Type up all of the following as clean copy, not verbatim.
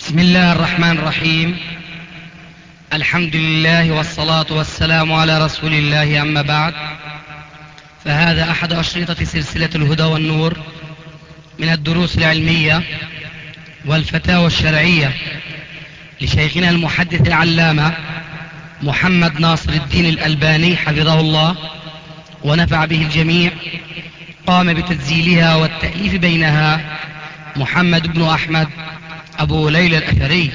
بسم الله الرحمن الرحيم. الحمد لله والصلاة والسلام على رسول الله، أما بعد، فهذا أحد أشرطة سلسلة الهدى والنور من الدروس العلمية والفتاوى الشرعية لشيخنا المحدث العلامة محمد ناصر الدين الألباني حفظه الله ونفع به الجميع. قام بتسجيلها والتأليف بينها محمد بن أحمد أبو ليلى الأثري.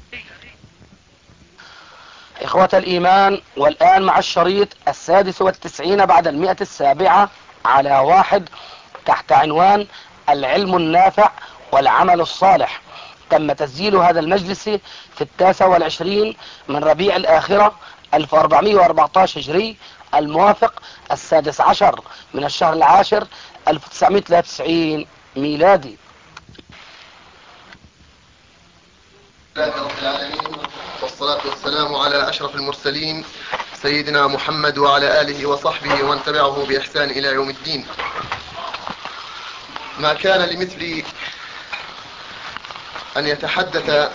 إخوة الإيمان، والآن مع الشريط 96 بعد 107 على 1 تحت عنوان العلم النافع والعمل الصالح. تم تسجيل هذا المجلس في 29 من ربيع الآخرة 1414 هجري، الموافق 16 من الشهر العاشر 1993 ميلادي. لله رب العالمين، والصلاة والسلام على أشرف المرسلين سيدنا محمد وعلى آله وصحبه ومن تبعه بإحسان إلى يوم الدين. ما كان لمثلي أن يتحدث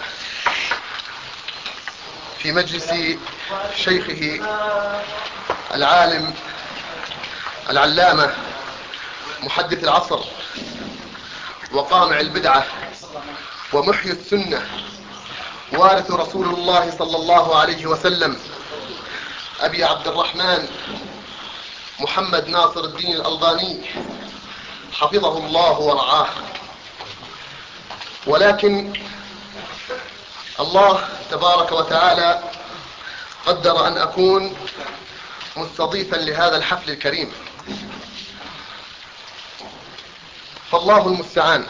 في مجلس شيخه العالم العلامة محدث العصر وقامع البدعة ومحيي السنة وارث رسول الله صلى الله عليه وسلم أبي عبد الرحمن محمد ناصر الدين الألباني حفظه الله ورعاه. ولكن الله تبارك وتعالى قدر أن أكون مستضيفا لهذا الحفل الكريم، فالله المستعان.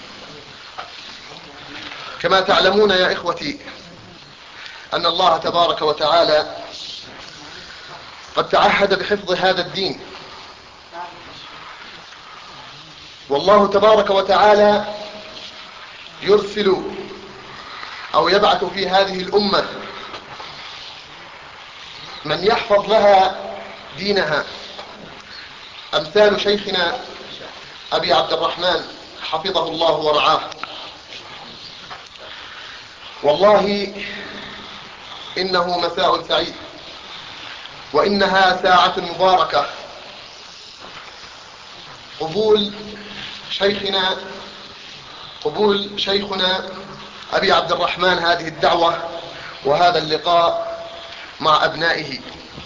كما تعلمون يا إخوتي أن الله تبارك وتعالى قد تعهد بحفظ هذا الدين، والله تبارك وتعالى يرسل أو يبعث في هذه الأمة من يحفظ لها دينها، أمثال شيخنا أبي عبد الرحمن حفظه الله ورعاه. والله إنه مساء سعيد، وإنها ساعة مباركة، قبول شيخنا أبي عبد الرحمن هذه الدعوة وهذا اللقاء مع أبنائه.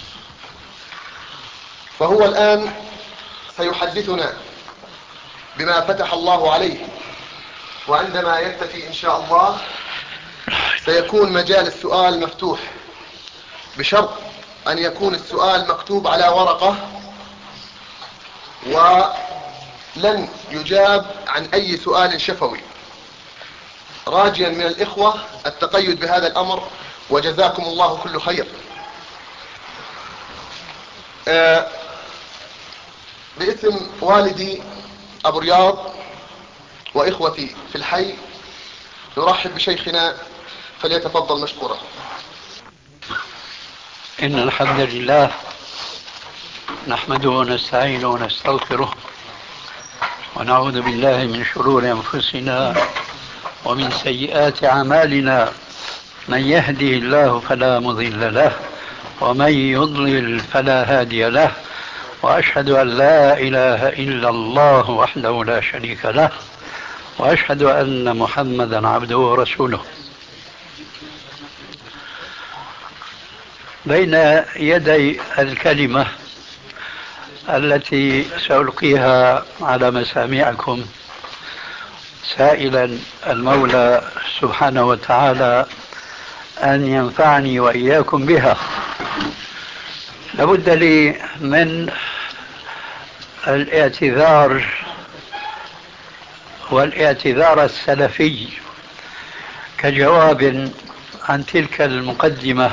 فهو الآن سيحدثنا بما فتح الله عليه، وعندما يكتفي إن شاء الله سيكون مجال السؤال مفتوح، بشرط أن يكون السؤال مكتوب على ورقة، ولن يجاب عن أي سؤال شفوي، راجيا من الإخوة التقيد بهذا الأمر، وجزاكم الله كل خير. باسم والدي أبو رياض وإخوتي في الحي نرحب بشيخنا، فليتفضل مشكورا. إن الحمد لله نحمده ونستعينه ونستغفره ونعوذ بالله من شرور أنفسنا ومن سيئات أعمالنا. من يهده الله فلا مضل له ومن يضلل فلا هادي له، وأشهد أن لا إله إلا الله وحده لا شريك له، وأشهد أن محمدا عبده ورسوله. بين يدي الكلمة التي سألقيها على مسامعكم سائلا المولى سبحانه وتعالى أن ينفعني وإياكم بها، لابد لي من والاعتذار السلفي كجواب عن تلك المقدمة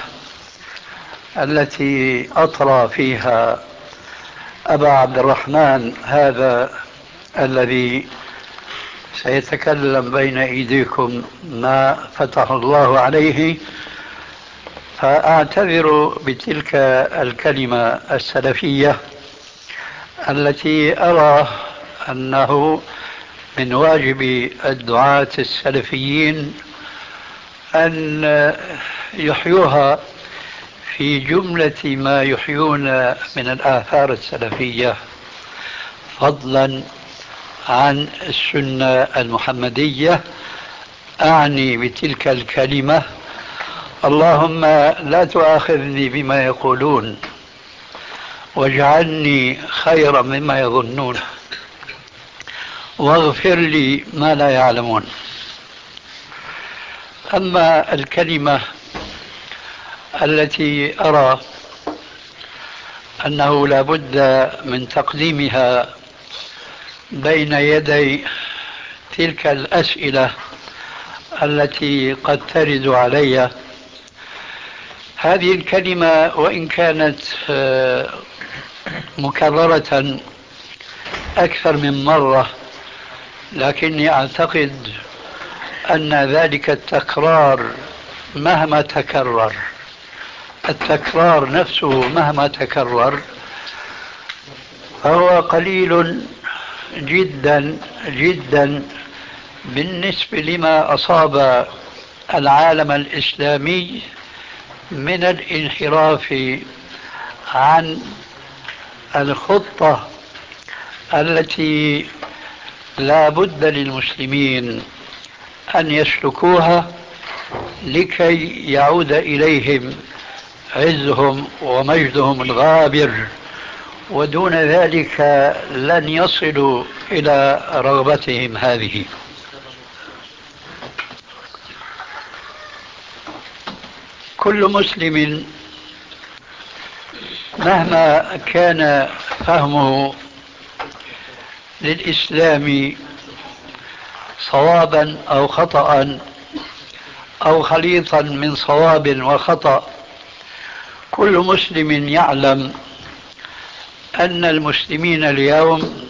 التي أطرى فيها أبا عبد الرحمن هذا الذي سيتكلم بين أيديكم ما فتح الله عليه. فأعتذر بتلك الكلمة السلفية التي أرى أنه من واجب الدعاة السلفيين أن يحيوها في جملة ما يحيون من الآثار السلفية، فضلا عن السنة المحمدية. أعني بتلك الكلمة: اللهم لا تؤاخذني بما يقولون واجعلني خيرا مما يظنون واغفر لي ما لا يعلمون. أما الكلمة التي أرى أنه لا بد من تقديمها بين يدي تلك الأسئلة التي قد ترد علي، هذه الكلمة وإن كانت مكررة أكثر من مرة، لكني أعتقد أن ذلك التكرار مهما تكرر، التكرار نفسه مهما تكرر فهو قليل جدا جدا بالنسبة لما أصاب العالم الإسلامي من الانحراف عن الخطة التي لا بد للمسلمين أن يسلكوها لكي يعود إليهم عزهم ومجدهم الغابر، ودون ذلك لن يصلوا إلى رغبتهم هذه. كل مسلم مهما كان فهمه للإسلام صوابا أو خطأ أو خليطا من صواب وخطأ، كل مسلم يعلم أن المسلمين اليوم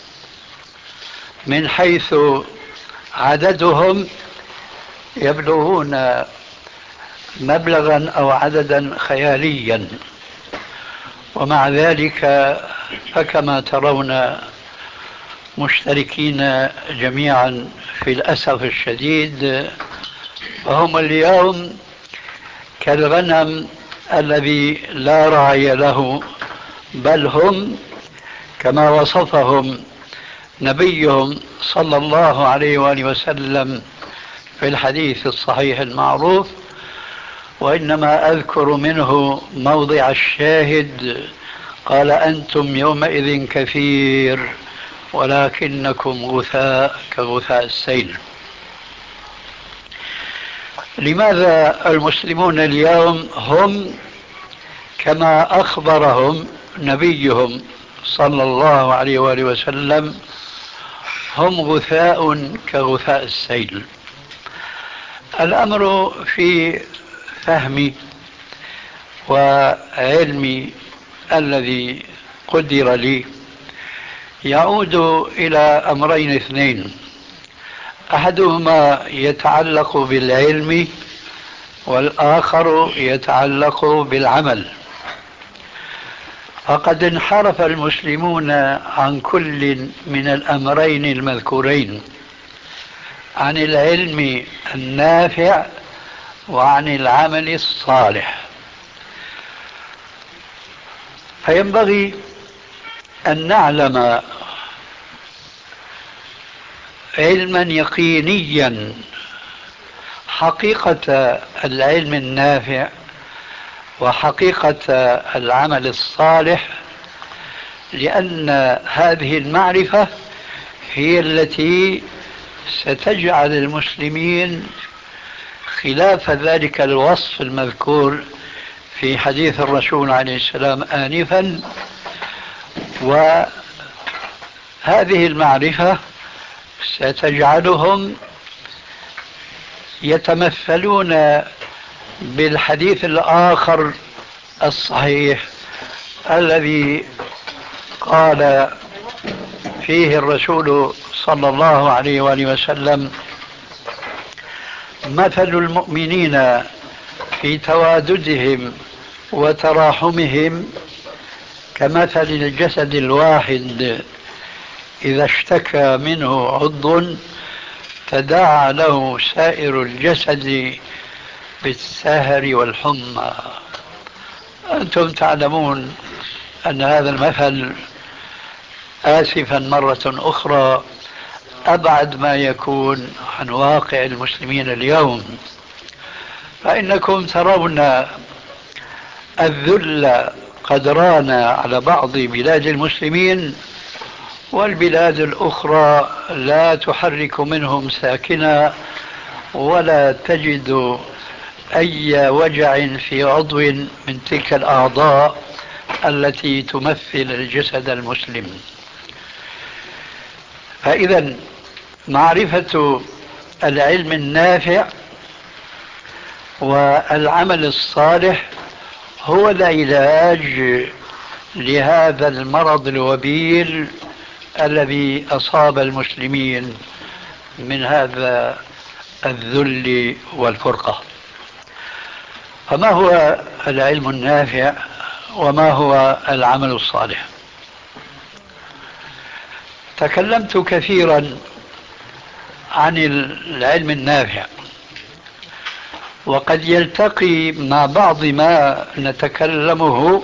من حيث عددهم يبلغون مبلغا أو عددا خياليا، ومع ذلك فكما ترون مشتركين جميعا في الأسف الشديد، فهم اليوم كالغنم الذي لا راعي له، بل هم كما وصفهم نبيهم صلى الله عليه وآله وسلم في الحديث الصحيح المعروف: وإنما أذكر منه موضع الشاهد، قال: أنتم يومئذ كثير ولكنكم غثاء كغثاء السيل. لماذا المسلمون اليوم هم كما أخبرهم نبيهم صلى الله عليه وآله وسلم هم غثاء كغثاء السيل؟ الأمر في فهمي وعلمي الذي قدر لي يعود إلى أمرين اثنين: أحدهما يتعلق بالعلم والآخر يتعلق بالعمل. فقد انحرف المسلمون عن كل من الأمرين المذكورين، عن العلم النافع وعن العمل الصالح. فينبغي أن نعلم علما يقينيا حقيقة العلم النافع وحقيقة العمل الصالح، لأن هذه المعرفة هي التي ستجعل المسلمين خلاف ذلك الوصف المذكور في حديث الرسول عليه السلام آنفا. وهذه المعرفة ستجعلهم يتمثلون بالحديث الآخر الصحيح الذي قال فيه الرسول صلى الله عليه وآله وسلم: مثل المؤمنين في تواددهم وتراحمهم كمثل الجسد الواحد إذا اشتكى منه عضو تداعى له سائر الجسد بالسهر والحمى. أنتم تعلمون أن هذا المثل آسفا مرة أخرى أبعد ما يكون عن واقع المسلمين اليوم، فإنكم ترون الذل قد ران على بعض بلاد المسلمين، والبلاد الأخرى لا تحرك منهم ساكنا ولا تجد أي وجع في عضو من تلك الأعضاء التي تمثل الجسد المسلم. فإذا معرفة العلم النافع والعمل الصالح هو العلاج لهذا المرض الوبيل الذي أصاب المسلمين من هذا الذل والفرقة. فما هو العلم النافع وما هو العمل الصالح؟ تكلمت كثيرا عن العلم النافع، وقد يلتقي مع بعض ما نتكلمه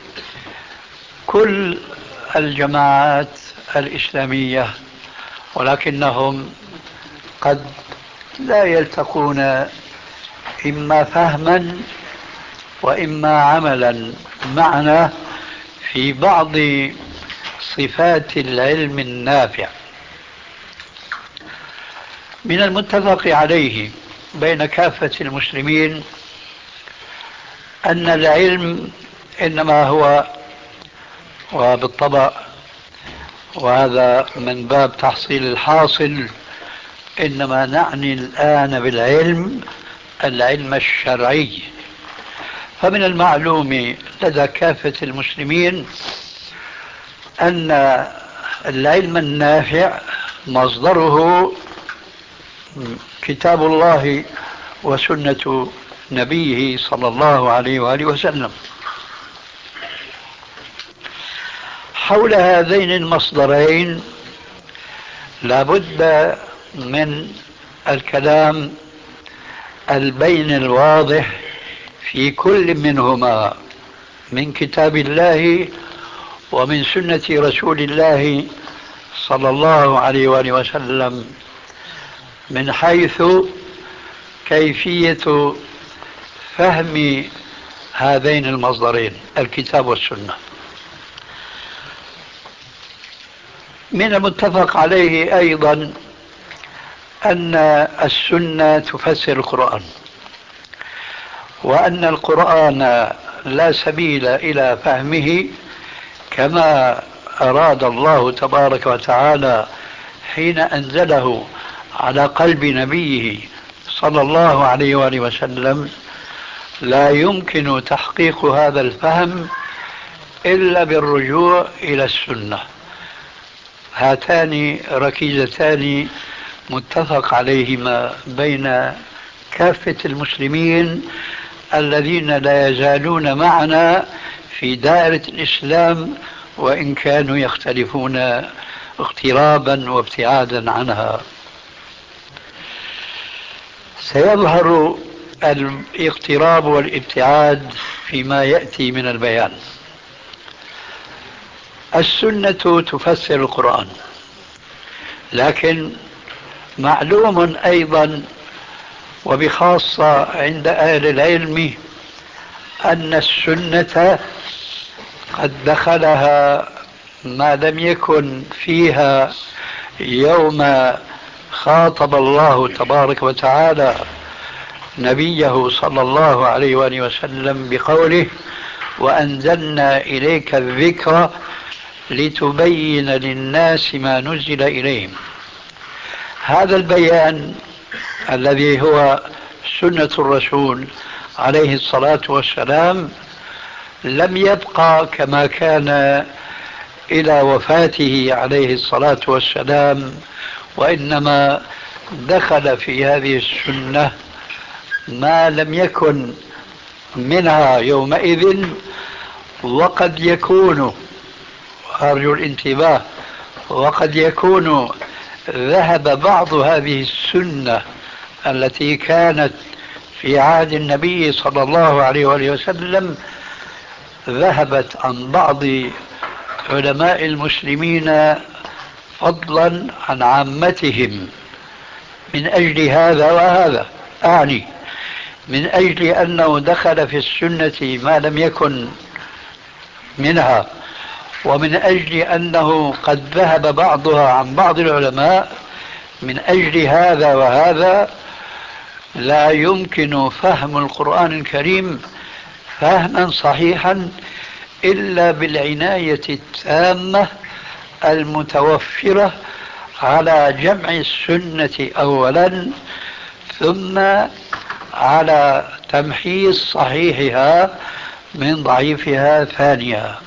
كل الجماعات الإسلامية، ولكنهم قد لا يلتقون إما فهما وإما عملا معنا في بعض صفات العلم النافع. من المتفق عليه بين كافة المسلمين أن العلم إنما هو، وبالطبع وهذا من باب تحصيل الحاصل، إنما نعني الآن بالعلم العلم الشرعي. فمن المعلوم لدى كافة المسلمين أن العلم النافع مصدره كتاب الله وسنة نبيه صلى الله عليه وآله وسلم. حول هذين المصدرين لابد من الكلام البين الواضح في كل منهما من كتاب الله ومن سنة رسول الله صلى الله عليه وآله وسلم، من حيث كيفية فهم هذين المصدرين الكتاب والسنة. من المتفق عليه أيضا أن السنة تفسر القرآن، وأن القرآن لا سبيل إلى فهمه كما أراد الله تبارك وتعالى حين أنزله على قلب نبيه صلى الله عليه وآله وسلم. لا يمكن تحقيق هذا الفهم إلا بالرجوع إلى السنة. هاتان ركيزتان متفق عليهما بين كافة المسلمين الذين لا يزالون معنا في دائرة الإسلام، وإن كانوا يختلفون اقترابا وابتعادا عنها. سيظهر الاقتراب والابتعاد فيما يأتي من البيان. السنة تفسر القرآن، لكن معلوم أيضا وبخاصة عند أهل العلم أن السنة قد دخلها ما لم يكن فيها يوم خاطب الله تبارك وتعالى نبيه صلى الله عليه وآله وسلم بقوله: وأنزلنا إليك الذكر لتبين للناس ما نزل إليهم. هذا البيان الذي هو سنة الرسول عليه الصلاة والسلام لم يبقى كما كان إلى وفاته عليه الصلاة والسلام، وإنما دخل في هذه السنة ما لم يكن منها يومئذ. وقد يكون، أرجو الانتباه، وقد يكون ذهب بعض هذه السنة التي كانت في عهد النبي صلى الله عليه وآله وسلم ذهبت عن بعض علماء المسلمين فضلا عن عامتهم من أجل هذا وهذا. أعني من أجل أنه دخل في السنة ما لم يكن منها، ومن أجل أنه قد ذهب بعضها عن بعض العلماء. من أجل هذا وهذا لا يمكن فهم القرآن الكريم فهما صحيحا إلا بالعناية التامة المتوفرة على جمع السنة أولا، ثم على تمحيص صحيحها من ضعيفها ثانيا.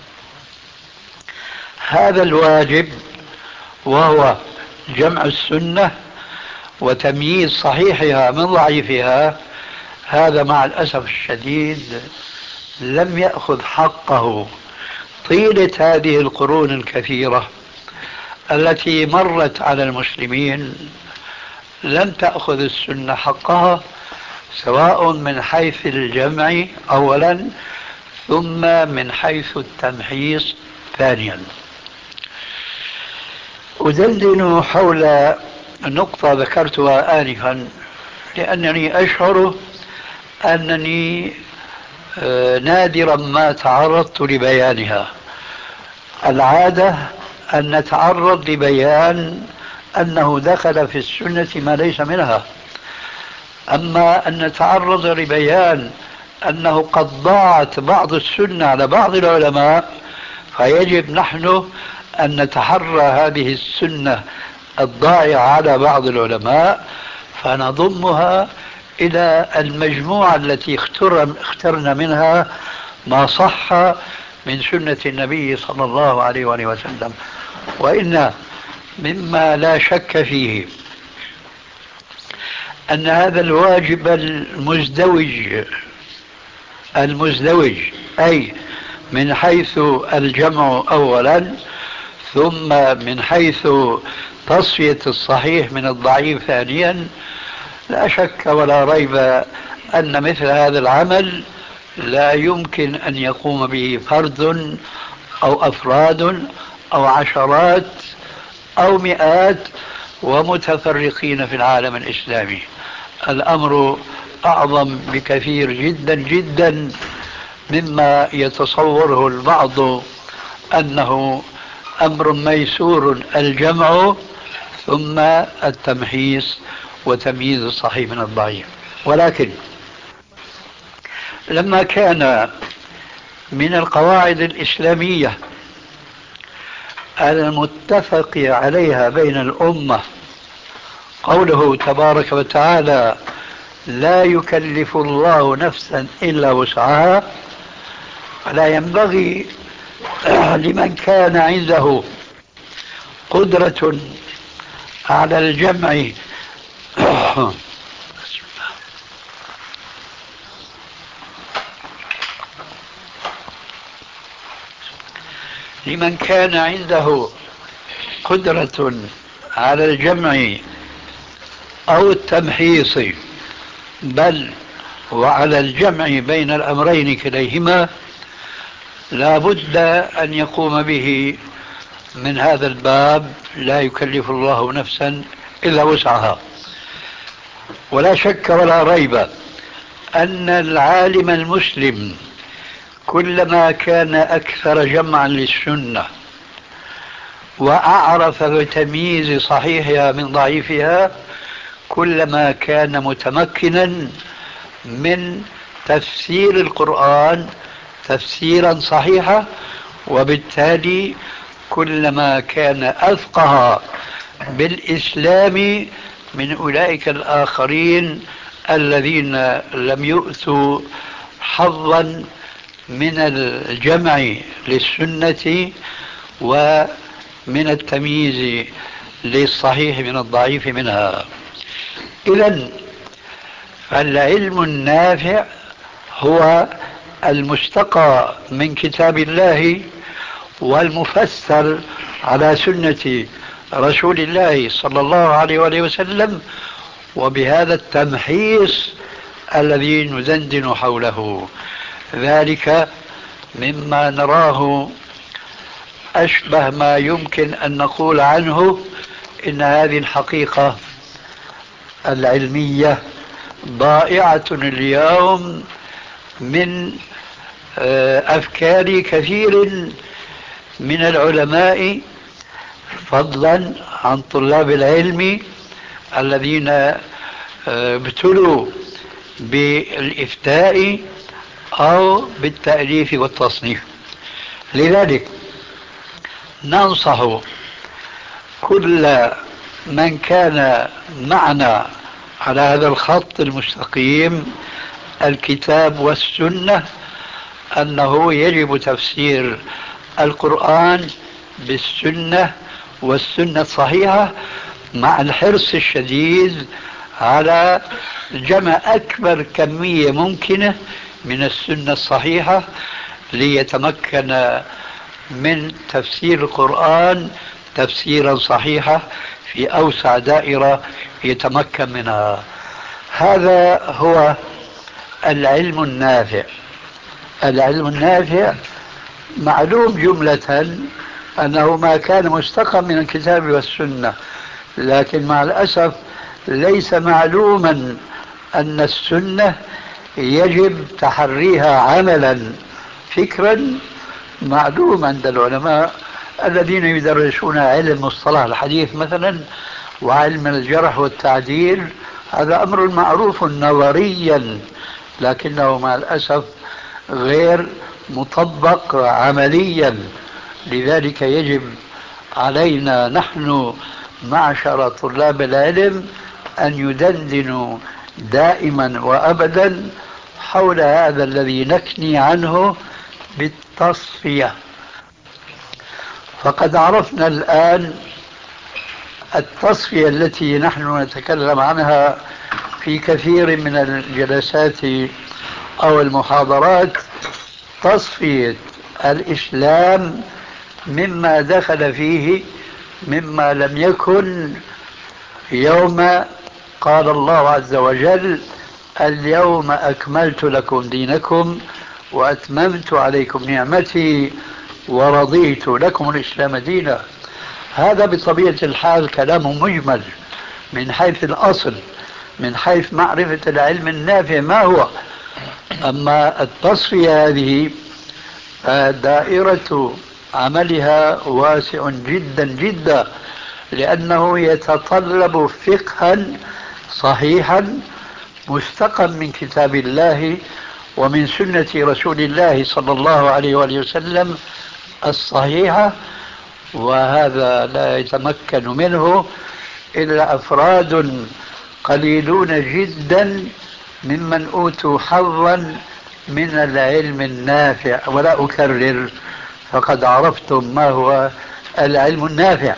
هذا الواجب وهو جمع السنة وتمييز صحيحها من ضعيفها، هذا مع الأسف الشديد لم يأخذ حقه طيلة هذه القرون الكثيرة التي مرت على المسلمين. لم تأخذ السنة حقها، سواء من حيث الجمع أولا ثم من حيث التمحيص ثانيا. أدندن حول نقطة ذكرتها آنفا لأنني أشعر أنني نادرا ما تعرضت لبيانها. العادة أن نتعرض لبيان أنه دخل في السنة ما ليس منها، أما أن نتعرض لبيان أنه قد ضاعت بعض السنة على بعض العلماء، فيجب نحن أن نتحرى هذه السنة الضائعة على بعض العلماء فنضمها إلى المجموعة التي اخترنا منها ما صح من سنة النبي صلى الله عليه وآله وسلم. وإن مما لا شك فيه أن هذا الواجب المزدوج أي من حيث الجمع أولا ثم من حيث تصفية الصحيح من الضعيف ثانيا، لا شك ولا ريب أن مثل هذا العمل لا يمكن أن يقوم به فرد أو أفراد أو عشرات أو مئات ومتفرقين في العالم الإسلامي. الأمر أعظم بكثير جدا جدا مما يتصوره البعض أنه أمر ميسور الجمع ثم التمحيص وتمييز الصحيح من الضعيف. ولكن لما كان من القواعد الإسلامية المتفق عليها بين الأمة قوله تبارك وتعالى لا يكلف الله نفسا إلا وسعها، فلا ينبغي لمن كان عنده قدرة على الجمع لمن كان عنده قدرة على الجمع أو التمحيص بل وعلى الجمع بين الأمرين كليهما، لا بد أن يقوم به من هذا الباب لا يكلف الله نفسا إلا وسعها. ولا شك ولا ريب أن العالم المسلم كلما كان أكثر جمعا للسنة وأعرف بتمييز صحيحها من ضعيفها كلما كان متمكنا من تفسير القرآن تفسيرا صحيحا، وبالتالي كلما كان أفقه بالإسلام من أولئك الآخرين الذين لم يؤتوا حظا من الجمع للسنة ومن التمييز للصحيح من الضعيف منها. إذن فالعلم النافع هو المستقى من كتاب الله والمفسر على سنة رسول الله صلى الله عليه وآله وسلم، وبهذا التمحيص الذي ندندن حوله. ذلك مما نراه أشبه ما يمكن أن نقول عنه إن هذه الحقيقة العلمية ضائعة اليوم من أفكار كثير من العلماء، فضلا عن طلاب العلم الذين ابتلوا بالإفتاء أو بالتأليف والتصنيف. لذلك ننصح كل من كان معنا على هذا الخط المستقيم الكتاب والسنة أنه يجب تفسير القرآن بالسنة والسنة الصحيحة، مع الحرص الشديد على جمع أكبر كمية ممكنة من السنة الصحيحة ليتمكن من تفسير القرآن تفسيرا صحيحا في أوسع دائرة يتمكن منها. هذا هو العلم النافع. العلم النافع معلوم جملة أنه ما كان مستقى من الكتاب والسنة، لكن مع الأسف ليس معلوما أن السنة يجب تحريها عملا فكرا. معلوم عند العلماء الذين يدرسون علم مصطلح الحديث مثلا وعلم الجرح والتعديل، هذا أمر معروف نظريا، لكنه مع الأسف غير مطبق عمليا. لذلك يجب علينا نحن معشر طلاب العلم أن يدندنوا دائما وأبدا حول هذا الذي نكني عنه بالتصفية. فقد عرفنا الآن التصفية التي نحن نتكلم عنها في كثير من الجلسات أو المحاضرات، تصفية الإسلام مما دخل فيه مما لم يكن يوم قال الله عز وجل اليوم أكملت لكم دينكم وأتممت عليكم نعمتي ورضيت لكم الإسلام دينا. هذا بطبيعة الحال كلام مجمل من حيث الأصل، من حيث معرفة العلم النافع ما هو. أما التصفية هذه دائرة عملها واسع جدا جدا، لأنه يتطلب فقها صحيحا مستقا من كتاب الله ومن سنة رسول الله صلى الله عليه وآله وسلم الصحيحة، وهذا لا يتمكن منه إلا أفراد قليلون جدا ممن أوتوا حظا من العلم النافع. ولا أكرر، فقد عرفتم ما هو العلم النافع.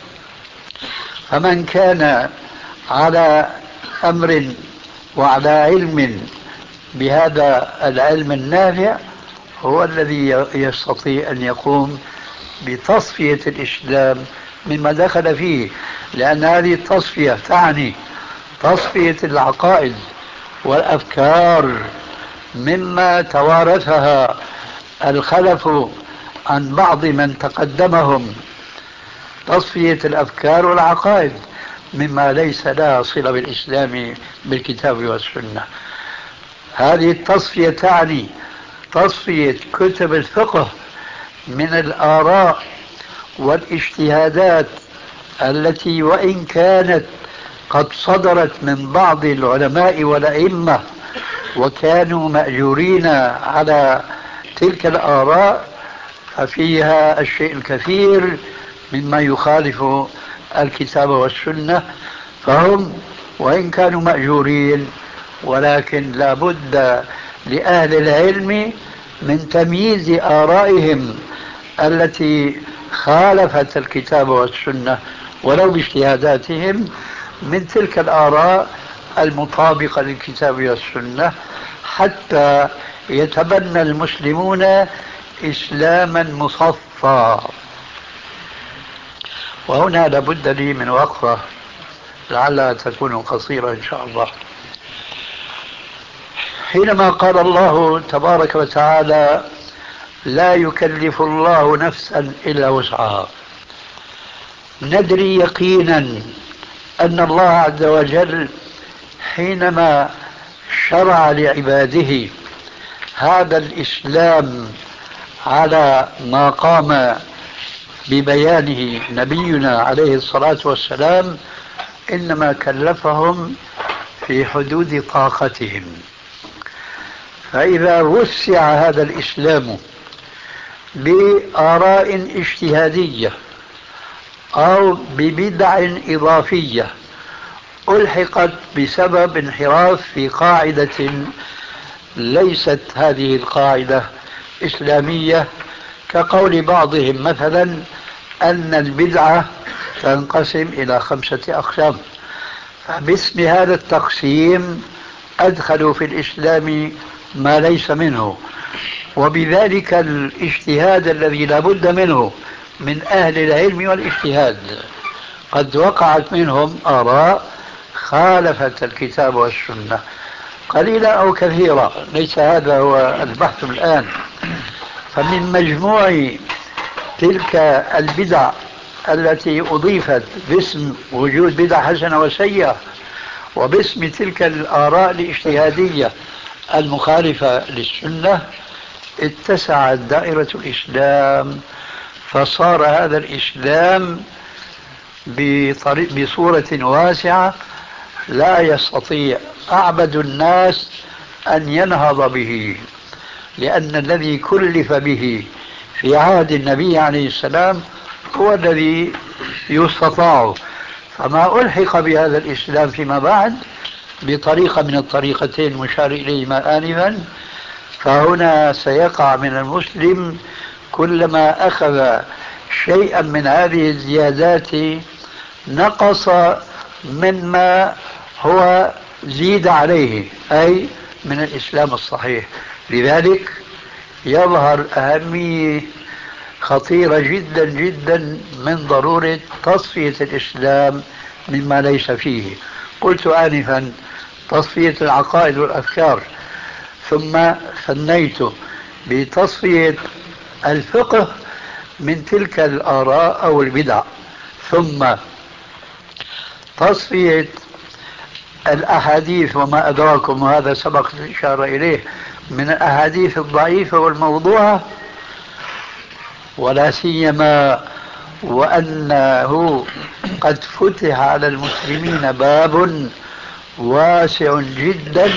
فمن كان على أمر وعلى علم بهذا العلم النافع هو الذي يستطيع أن يقوم بتصفية الإسلام مما دخل فيه، لأن هذه التصفية تعني تصفية العقائد والأفكار مما توارثها الخلف عن بعض من تقدمهم، تصفية الأفكار والعقائد مما ليس لها صلة بالإسلام بالكتاب والسنة. هذه التصفية تعني تصفية كتب الفقه من الآراء والاجتهادات التي وإن كانت قد صدرت من بعض العلماء والأئمة وكانوا مأجورين على تلك الآراء، ففيها الشيء الكثير مما يخالف الكتاب والسنة، فهم وإن كانوا مأجورين ولكن لا بد لأهل العلم من تمييز آرائهم التي خالفت الكتاب والسنة ولو باجتهاداتهم من تلك الآراء المطابقة للكتاب والسنة، حتى يتبنى المسلمون إسلاما مصفى. وهنا لابد لي من وقفة لعلها تكون قصيرة إن شاء الله. حينما قال الله تبارك وتعالى لا يكلف الله نفسا إلا وسعها، ندري يقينا أن الله عز وجل حينما شرع لعباده هذا الإسلام على ما قام ببيانه نبينا عليه الصلاة والسلام إنما كلفهم في حدود طاقتهم. فإذا وسع هذا الإسلام بآراء اجتهادية أو ببدع إضافية ألحقت بسبب انحراف في قاعدة ليست هذه القاعدة إسلامية، كقول بعضهم مثلا أن البدعة تنقسم إلى 5 أقسام، فباسم هذا التقسيم أدخلوا في الإسلام ما ليس منه، وبذلك الاجتهاد الذي لا بد منه من أهل العلم والاجتهاد قد وقعت منهم آراء خالفت الكتاب والسنة قليلة أو كثيرة، ليس هذا هو البحث الآن. فمن مجموع تلك البدع التي أضيفت باسم وجود بدع حسنة وسيئة وباسم تلك الآراء الاجتهادية المخالفة للسنة اتسعت دائرة الإسلام، فصار هذا الإسلام بصورة واسعة لا يستطيع أعبد الناس أن ينهض به، لأن الذي كلف به في عهد النبي عليه السلام هو الذي يستطاع. فما ألحق بهذا الإسلام فيما بعد بطريقة من الطريقتين المشار إليهما آنفا، فهنا سيقع من المسلم كلما أخذ شيئا من هذه الزيادات نقص مما هو زيد عليه، أي من الإسلام الصحيح. لذلك يظهر أهمية خطيرة جدا جدا من ضرورة تصفية الإسلام مما ليس فيه. قلت آنفا تصفية العقائد والأفكار، ثم ثنيت بتصفية الفقه من تلك الآراء أو البدع، ثم تصفية الأحاديث وما أدراكم، وهذا سبق الإشارة إليه، من الأحاديث الضعيفة والموضوعة، ولا سيما وأنه قد فتح على المسلمين باب واسع جدا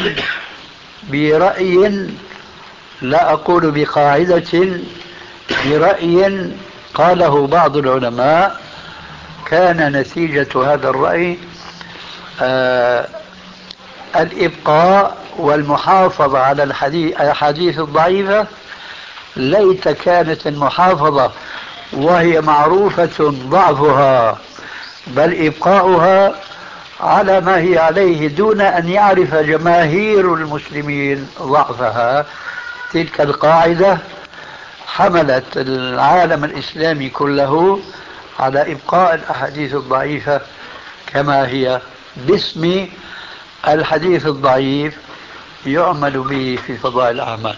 برأي، لا أقول بقاعدة، برأي قاله بعض العلماء كان نتيجة هذا الرأي الإبقاء والمحافظة على الأحاديث الضعيفة. ليت كانت المحافظة وهي معروفة ضعفها، بل إبقاؤها على ما هي عليه دون أن يعرف جماهير المسلمين ضعفها. تلك القاعدة حملت العالم الإسلامي كله على إبقاء الأحاديث الضعيفة كما هي، باسم الحديث الضعيف يعمل به في فضائل الأعمال.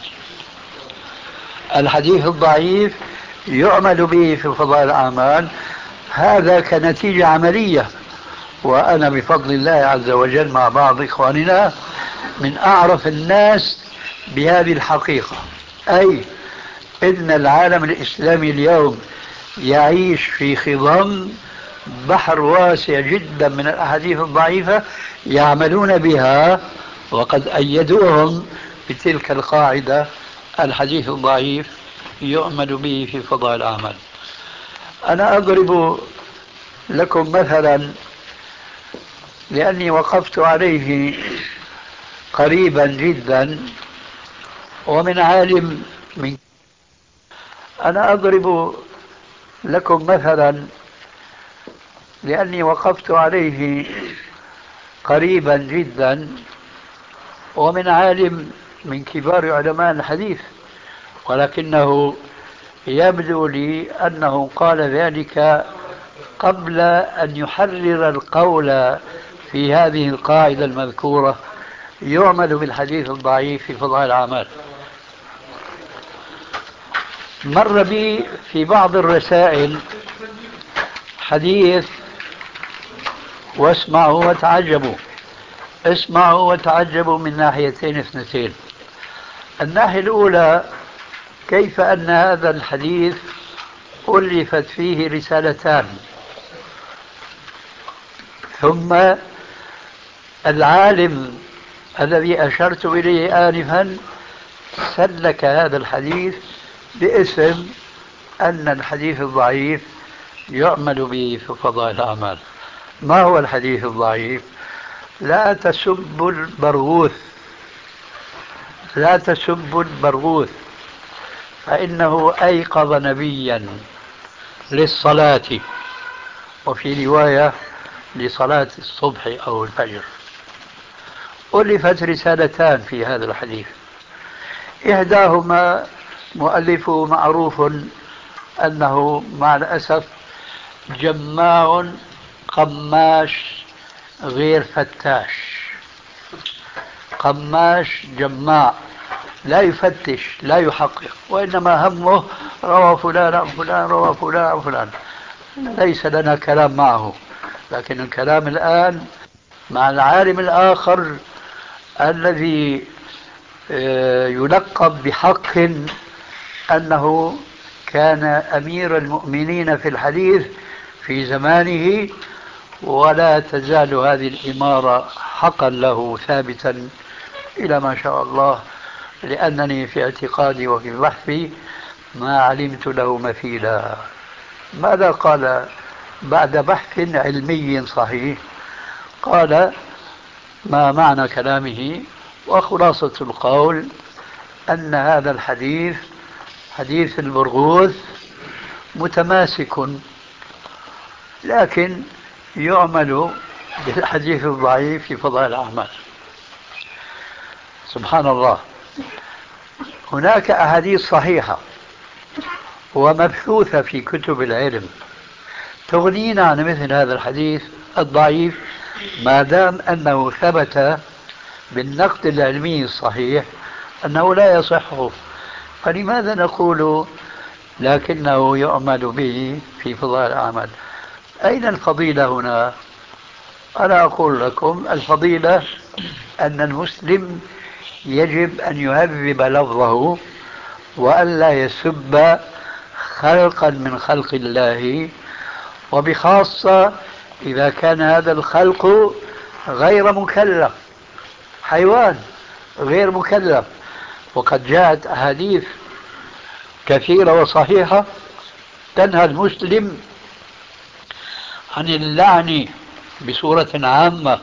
الحديث الضعيف يعمل به في فضائل الأعمال، هذا كنتيجة عملية. وأنا بفضل الله عز وجل مع بعض إخواننا من أعرف الناس بهذه الحقيقة، أي إن العالم الإسلامي اليوم يعيش في خضم بحر واسع جدا من الأحاديث الضعيفة يعملون بها، وقد أيدوهم بتلك القاعدة: الحديث الضعيف يؤمل به في فضائل الأعمال. أنا أضرب لكم مثلا لأني وقفت عليه قريبا جدا ومن عالم من أنا أضرب لكم مثلا لأني وقفت عليه قريبا جدا ومن عالم من كبار علماء الحديث، ولكنه يبدو لي أنه قال ذلك قبل أن يحرر القول في هذه القاعدة المذكورة يعمل بالحديث الضعيف في فضائل الأعمال. مر بي في بعض الرسائل حديث، واسمعوا وتعجبوا، اسمعوا وتعجبوا من ناحيتين اثنتين. الناحية الأولى، كيف أن هذا الحديث ألفت فيه رسالتان، ثم العالم الذي أشرت إليه آنفا سلك هذا الحديث باسم أن الحديث الضعيف يعمل به في فضائل الأعمال. ما هو الحديث الضعيف؟ لا تسبوا البرغوث، لا تسبوا البرغوث، فإنه أيقظ نبيا للصلاة، وفي رواية لصلاة الصبح أو الفجر. ألفت رسالتان في هذا الحديث، إحداهما مؤلفه معروف أنه مع الأسف جماع قماش غير فتاش، قماش جماع لا يفتش لا يحقق، وإنما همه روى فلان عن فلان، روى فلان عن فلان، ليس لنا كلام معه. لكن الكلام الآن مع العالم الآخر الذي يلقب بحق أنه كان أمير المؤمنين في الحديث في زمانه، ولا تزال هذه الإمارة حقا له ثابتا إلى ما شاء الله، لأنني في اعتقادي وفي بحثي ما علمت له مثيلا. ماذا قال بعد بحث علمي صحيح؟ قال ما معنى كلامه، وخلاصة القول أن هذا الحديث حديث البرغوث متماسك، لكن يعمل بالحديث الضعيف في فضائل الأعمال. سبحان الله، هناك أحاديث صحيحة ومبثوثة في كتب العلم تغنينا عن مثل هذا الحديث الضعيف، ما دام أنه ثبت بالنقد العلمي الصحيح أنه لا يصح. فلماذا نقول لكنه يعمل به في فضائل الأعمال؟ أين الفضيلة هنا؟ أنا أقول لكم الفضيلة أن المسلم يجب أن يهذب لفظه وأن لا يسب خلقا من خلق الله، وبخاصة إذا كان هذا الخلق غير مكلف، حيوان غير مكلف. وقد جاءت أحاديث كثيرة وصحيحة تنهى المسلم عن اللعن بصورة عامة،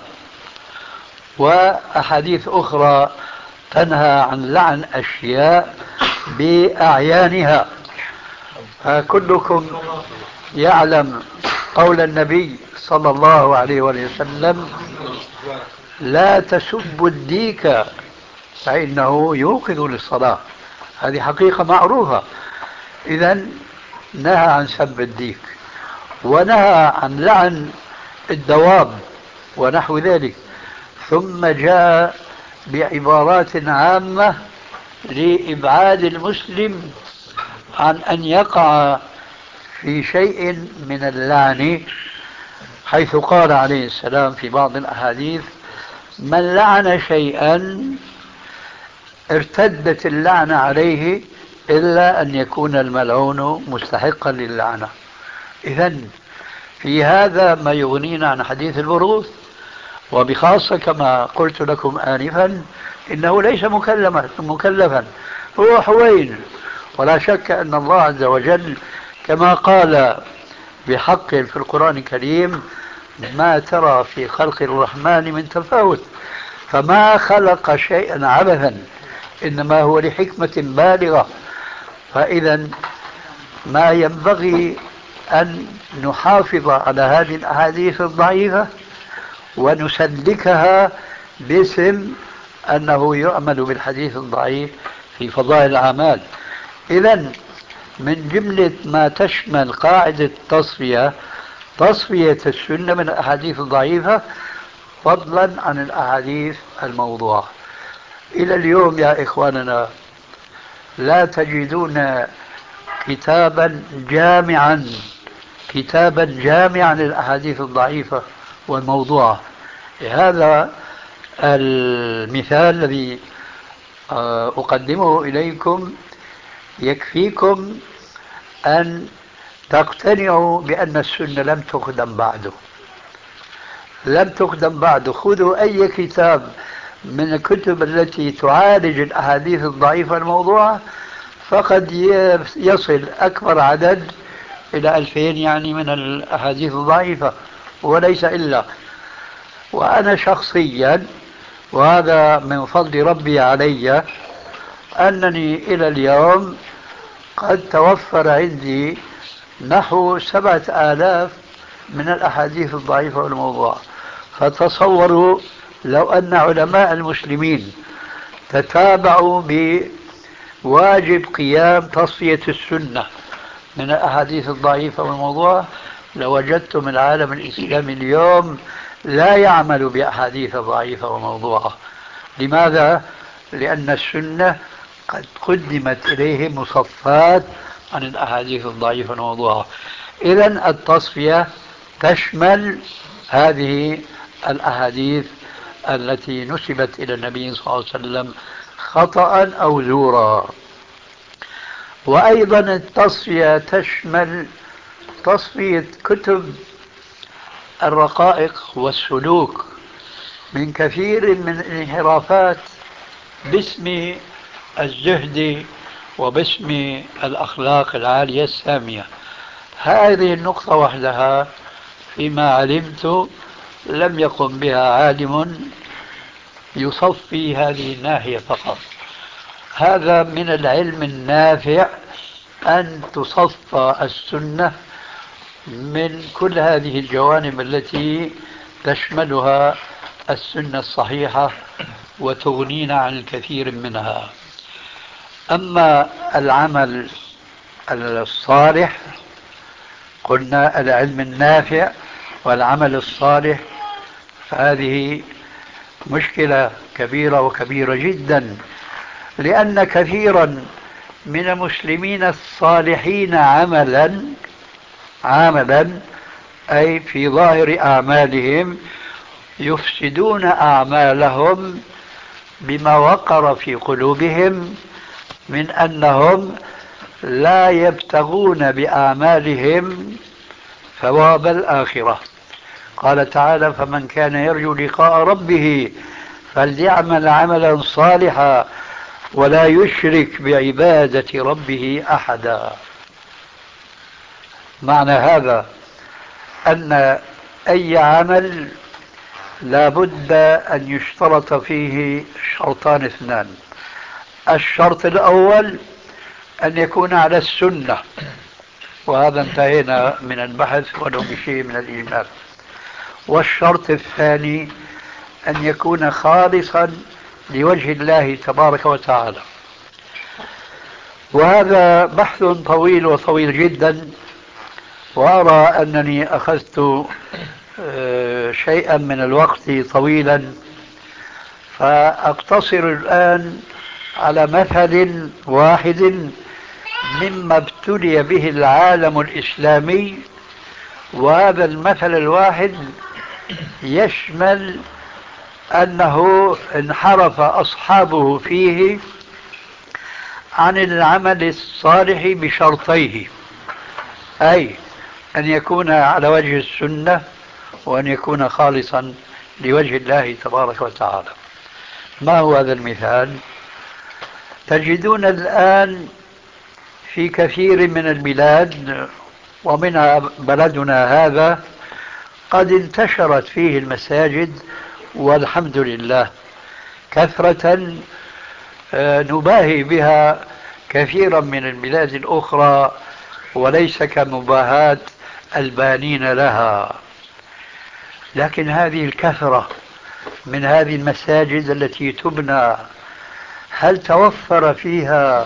وأحاديث أخرى تنهى عن لعن أشياء بأعيانها. كلكم يعلم قول النبي صلى الله عليه وسلم لا تسبوا الديك فإنه يوقظ للصلاة. هذه حقيقة معروفة. إذن نهى عن سب الديك، ونهى عن لعن الدواب ونحو ذلك، ثم جاء بعبارات عامة لإبعاد المسلم عن أن يقع في شيء من اللعن، حيث قال عليه السلام في بعض الأحاديث من لعن شيئا ارتدت اللعنة عليه إلا أن يكون الملعون مستحقا للعنة. إذن في هذا ما يغنينا عن حديث البروث، وبخاصة كما قلت لكم آنفا إنه ليس مكلفا، هو حوين. ولا شك أن الله عز وجل كما قال بحق في القرآن الكريم ما ترى في خلق الرحمن من تفاوت، فما خلق شيئا عبثا، إنما هو لحكمة بالغة. فإذا ما ينبغي أن نحافظ على هذه الأحاديث الضعيفة ونسلكها باسم أنه يعمل بالحديث الضعيف في فضائل الأعمال. إذن من جملة ما تشمل قاعدة تصفية السنة من الأحاديث الضعيفة، فضلا عن الأحاديث الموضوعة. إلى اليوم يا إخواننا لا تجدون كتابا جامعا للأحاديث الضعيفة والموضوعة. هذا المثال الذي أقدمه إليكم يكفيكم أن تقتنعوا بأن السنة لم تقدم بعد. خذوا أي كتاب من الكتب التي تعالج الأحاديث الضعيفة الموضوعة، فقد يصل أكبر عدد إلى 2000 يعني من الأحاديث الضعيفة وليس إلا. وأنا شخصيا، وهذا من فضل ربي علي، أنني إلى اليوم قد توفر عندي نحو 7000 من الأحاديث الضعيفة والموضوعة. فتصوروا لو أن علماء المسلمين تتابعوا بواجب قيام تصفية السنة من الأحاديث الضعيفة والموضوعة، لوجدتم العالم الإسلامي اليوم لا يعمل بأحاديث ضعيفة وموضوعة. لماذا؟ لأن السنة قد قدمت إليه مصفات عن الأحاديث الضعيفة والموضوعة. إذن التصفية تشمل هذه الأحاديث التي نسبت إلى النبي صلى الله عليه وسلم خطأ أو زورا. وأيضا التصفية تشمل تصفية كتب الرقائق والسلوك من كثير من الانحرافات باسم الزهد وباسم الأخلاق العالية السامية. هذه النقطة وحدها فيما علمت لم يقم بها عالم يصفي هذه الناحية فقط. هذا من العلم النافع أن تصفى السنة من كل هذه الجوانب التي تشملها السنة الصحيحة وتغنينا عن الكثير منها. أما العمل الصالح، قلنا العلم النافع والعمل الصالح، فهذه مشكلة كبيرة وكبيرة جدا، لأن كثيرا من المسلمين الصالحين عملا أي في ظاهر أعمالهم يفسدون أعمالهم بما وقر في قلوبهم من أنهم لا يبتغون بأعمالهم ثواب الآخرة. قال تعالى: فمن كان يرجو لقاء ربه فليعمل عملا صالحا ولا يشرك بعبادة ربه أحدا. معنى هذا أن أي عمل لا بد أن يشترط فيه شرطان اثنان. الشرط الأول أن يكون على السنة، وهذا انتهينا من البحث ولو بشيء من الإيمان. والشرط الثاني أن يكون خالصا لوجه الله تبارك وتعالى. وهذا بحث طويل وطويل جدا، وأرى أنني أخذت شيئا من الوقت طويلا، فأقتصر الآن على مثل واحد مما ابتلي به العالم الإسلامي. وهذا المثل الواحد يشمل أنه انحرف أصحابه فيه عن العمل الصالح بشرطيه، أي أن يكون على وجه السنة وأن يكون خالصا لوجه الله تبارك وتعالى. ما هو هذا المثال؟ تجدون الآن في كثير من البلاد ومنها بلدنا هذا قد انتشرت فيه المساجد، والحمد لله كثرة نباهي بها كثيرا من البلاد الأخرى، وليس كمباهاة البانين لها. لكن هذه الكثرة من هذه المساجد التي تبنى، هل توفر فيها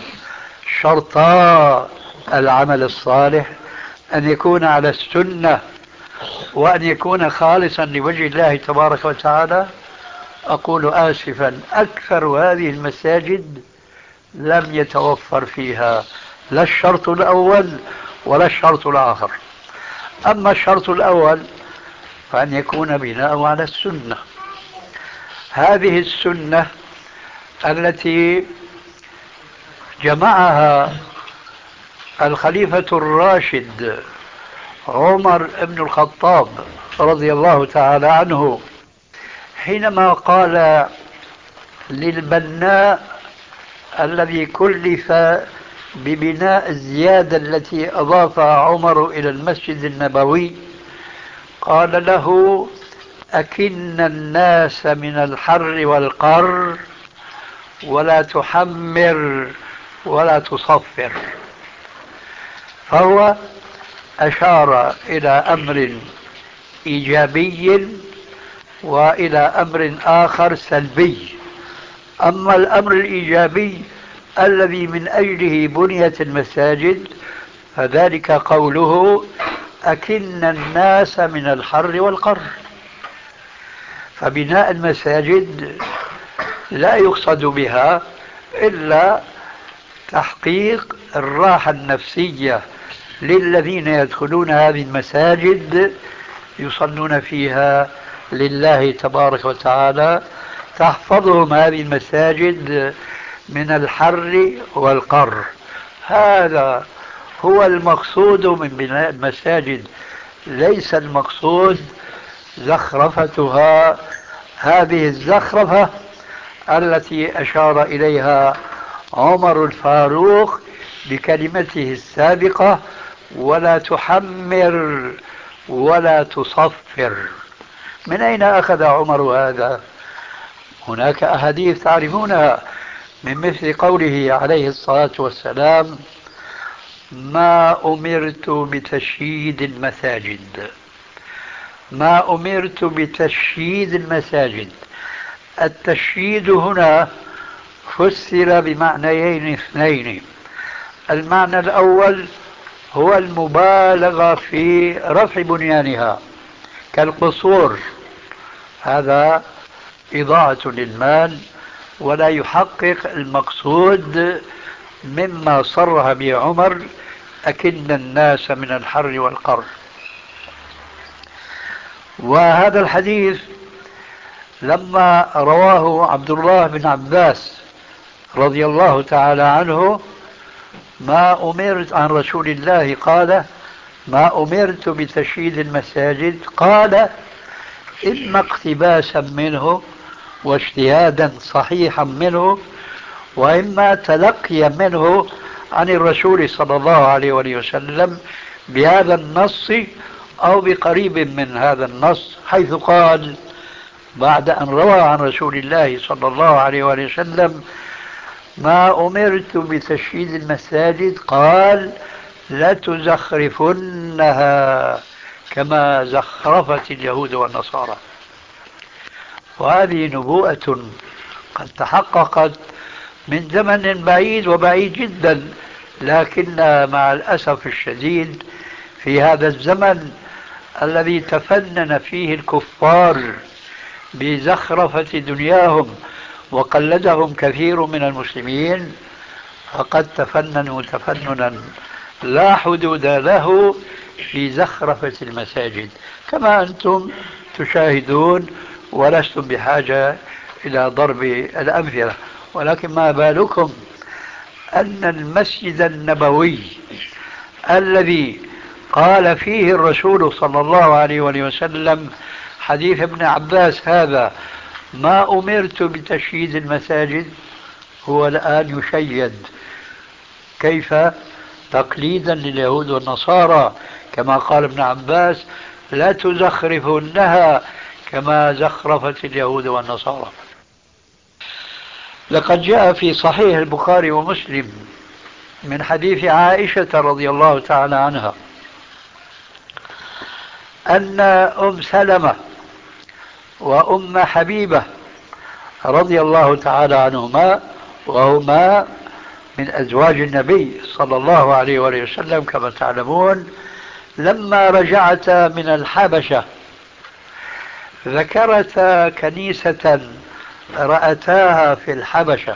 شرطا العمل الصالح؟ أن يكون على السنة وأن يكون خالصا لوجه الله تبارك وتعالى، أقول آسفا أكثر هذه المساجد لم يتوفر فيها لا الشرط الأول ولا الشرط الآخر. أما الشرط الأول فأن يكون بناء على السنة، هذه السنة التي جمعها الخليفة الراشد عمر بن الخطاب رضي الله تعالى عنه حينما قال للبناء الذي كلف ببناء الزيادة التي أضافها عمر إلى المسجد النبوي، قال له: أكن الناس من الحر والقر ولا تحمر ولا تصفر. فهو أشار إلى أمر إيجابي وإلى أمر آخر سلبي. أما الأمر الإيجابي الذي من أجله بنيت المساجد فذلك قوله: أكن الناس من الحر والقر. فبناء المساجد لا يقصد بها إلا تحقيق الراحة النفسية للذين يدخلون هذه المساجد يصلون فيها لله تبارك وتعالى، تحفظهم هذه المساجد من الحر والقر. هذا هو المقصود من بناء المساجد، ليس المقصود زخرفتها، هذه الزخرفة التي أشار إليها عمر الفاروق بكلمته السابقة: ولا تحمر ولا تصفر. من أين أخذ عمر هذا؟ هناك أحاديث تعرفونها من مثل قوله عليه الصلاة والسلام: ما أمرت بتشييد المساجد. ما أمرت بتشييد المساجد. التشييد هنا فسر بمعنيين اثنين. المعنى الأول هو المبالغة في رفع بنيانها كالقصور، هذا إضاعة للمال ولا يحقق المقصود مما صرح به عمر: أكن الناس من الحر والقر. وهذا الحديث لما رواه عبد الله بن عباس رضي الله تعالى عنه ما أمرت عن رسول الله قال: ما أمرت بتشييد المساجد، قال: إما اقتباسا منه واجتهادا صحيحا منه، وإما تلقيا منه عن الرسول صلى الله عليه وسلم بهذا النص أو بقريب من هذا النص، حيث قال بعد أن روى عن رسول الله صلى الله عليه وسلم: ما أمرت بتشييد المساجد، قال: لتزخرفنها كما زخرفت اليهود والنصارى. وهذه نبوءة قد تحققت من زمن بعيد وبعيد جدا، لكن مع الأسف الشديد في هذا الزمن الذي تفنن فيه الكفار بزخرفة دنياهم وقلدهم كثير من المسلمين، فقد تفننوا تفننا لا حدود له في زخرفة المساجد كما أنتم تشاهدون، ولستم بحاجة إلى ضرب الأمثلة. ولكن ما بالكم أن المسجد النبوي الذي قال فيه الرسول صلى الله عليه وسلم حديث ابن عباس هذا: ما أمرت بتشييد المساجد، هو الآن يشيد. كيف؟ تقليدا لليهود والنصارى، كما قال ابن عباس: لا تزخرفنها كما زخرفت اليهود والنصارى. لقد جاء في صحيح البخاري ومسلم من حديث عائشة رضي الله تعالى عنها أن أم سلمة وأم حبيبة رضي الله تعالى عنهما، وهما من أزواج النبي صلى الله عليه وسلم كما تعلمون، لما رجعتا من الحبشة ذكرتا كنيسة رأتاها في الحبشة،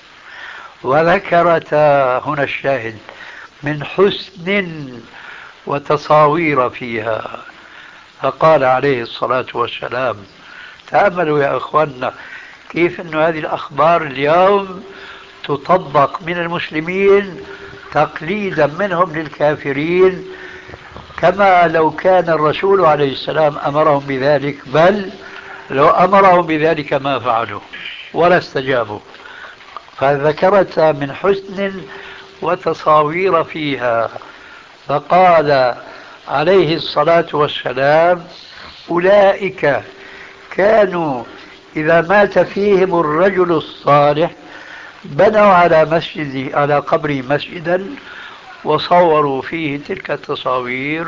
وذكرتا هنا الشاهد من حسن وتصاوير فيها، فقال عليه الصلاة والسلام: تأملوا يا أخواننا كيف أن هذه الأخبار اليوم تطبق من المسلمين تقليدا منهم للكافرين، كما لو كان الرسول عليه السلام أمرهم بذلك، بل لو أمرهم بذلك ما فعلوا ولا استجابوا. فذكرت من حسن وتصاوير فيها، فقال عليه الصلاة والسلام: أولئك كانوا إذا مات فيهم الرجل الصالح بنوا على قبره مسجدا وصوروا فيه تلك التصاوير،